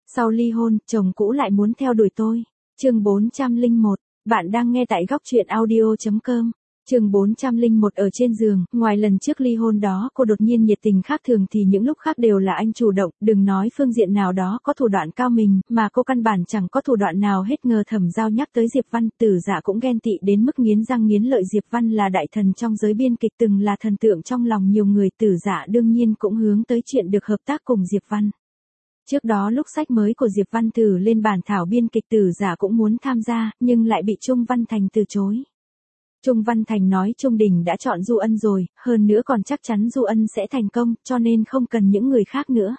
Sau ly hôn, chồng cũ lại muốn theo đuổi tôi. Chương 401, bạn đang nghe tại góc truyện audio.com. Chương 401 ở trên giường, ngoài lần trước ly hôn đó cô đột nhiên nhiệt tình khác thường thì những lúc khác đều là anh chủ động, đừng nói phương diện nào đó có thủ đoạn cao mình, mà cô căn bản chẳng có thủ đoạn nào hết. Ngờ Thẩm Giao nhắc tới Diệp Văn, Tử Dạ cũng ghen tị đến mức nghiến răng nghiến lợi. Diệp Văn là đại thần trong giới biên kịch, từng là thần tượng trong lòng nhiều người, Tử Dạ đương nhiên cũng hướng tới chuyện được hợp tác cùng Diệp Văn. Trước đó lúc sách mới của Diệp Văn Tử lên bản thảo biên kịch, Tử Dạ cũng muốn tham gia, nhưng lại bị Trung Văn Thành từ chối. Trung Văn Thành nói Trung Đình đã chọn Du Ân rồi, hơn nữa còn chắc chắn Du Ân sẽ thành công, cho nên không cần những người khác nữa.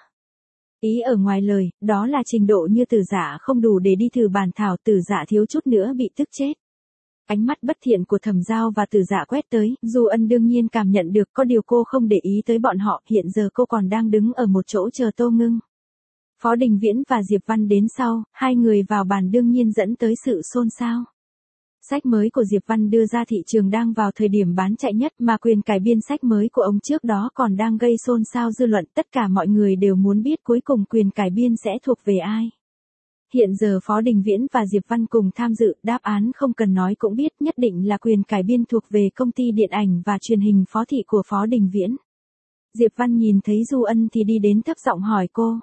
Ý ở ngoài lời, đó là trình độ như Tử Dạ không đủ để đi thử bản thảo, Tử Dạ thiếu chút nữa bị tức chết. Ánh mắt bất thiện của Thẩm Giao và Tử Dạ quét tới, Du Ân đương nhiên cảm nhận được, có điều cô không để ý tới bọn họ, hiện giờ cô còn đang đứng ở một chỗ chờ Tô Ngưng. Phó Đình Viễn và Diệp Văn đến sau, hai người vào bàn đương nhiên dẫn tới sự xôn xao. Sách mới của Diệp Văn đưa ra thị trường đang vào thời điểm bán chạy nhất, mà quyền cải biên sách mới của ông trước đó còn đang gây xôn xao dư luận, tất cả mọi người đều muốn biết cuối cùng quyền cải biên sẽ thuộc về ai. Hiện giờ Phó Đình Viễn và Diệp Văn cùng tham dự, đáp án không cần nói cũng biết, nhất định là quyền cải biên thuộc về công ty điện ảnh và truyền hình Phó thị của Phó Đình Viễn. Diệp Văn nhìn thấy Du Ân thì đi đến thấp giọng hỏi cô.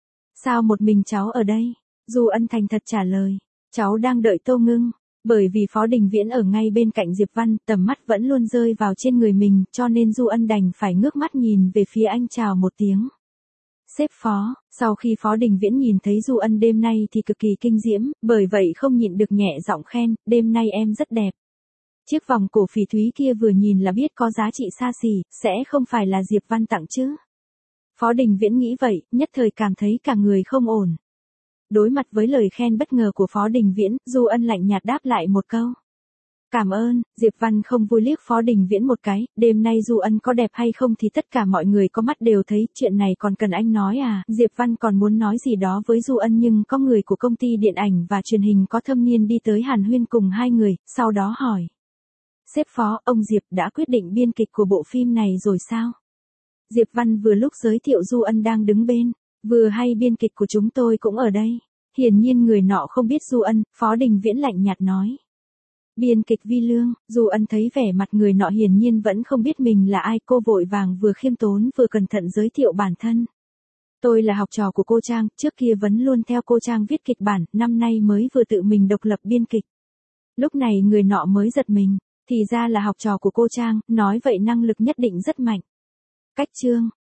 Sao một mình cháu ở đây? Du Ân thành thật trả lời. Cháu đang đợi Tô Ngưng. Bởi vì Phó Đình Viễn ở ngay bên cạnh Diệp Văn, tầm mắt vẫn luôn rơi vào trên người mình, cho nên Du Ân đành phải ngước mắt nhìn về phía anh chào một tiếng. Sếp Phó, sau khi Phó Đình Viễn nhìn thấy Du Ân đêm nay thì cực kỳ kinh diễm, bởi vậy không nhịn được nhẹ giọng khen, đêm nay em rất đẹp. Chiếc vòng cổ phỉ thúy kia vừa nhìn là biết có giá trị xa xỉ, sẽ không phải là Diệp Văn tặng chứ. Phó Đình Viễn nghĩ vậy, nhất thời cảm thấy cả người không ổn. Đối mặt với lời khen bất ngờ của Phó Đình Viễn, Du Ân lạnh nhạt đáp lại một câu. Cảm ơn. Diệp Văn không vui liếc Phó Đình Viễn một cái, đêm nay Du Ân có đẹp hay không thì tất cả mọi người có mắt đều thấy, chuyện này còn cần anh nói à? Diệp Văn còn muốn nói gì đó với Du Ân nhưng có người của công ty điện ảnh và truyền hình có thâm niên đi tới hàn huyên cùng hai người, sau đó hỏi. Sếp Phó, ông Diệp đã quyết định biên kịch của bộ phim này rồi sao? Diệp Văn vừa lúc giới thiệu Du Ân đang đứng bên, vừa hay biên kịch của chúng tôi cũng ở đây. Hiển nhiên người nọ không biết Du Ân, Phó Đình Viễn lạnh nhạt nói. Biên kịch Vi Lương, Du Ân thấy vẻ mặt người nọ hiển nhiên vẫn không biết mình là ai, cô vội vàng vừa khiêm tốn vừa cẩn thận giới thiệu bản thân. Tôi là học trò của cô Trang, trước kia vẫn luôn theo cô Trang viết kịch bản, năm nay mới vừa tự mình độc lập biên kịch. Lúc này người nọ mới giật mình, thì ra là học trò của cô Trang, nói vậy năng lực nhất định rất mạnh. Cách chương,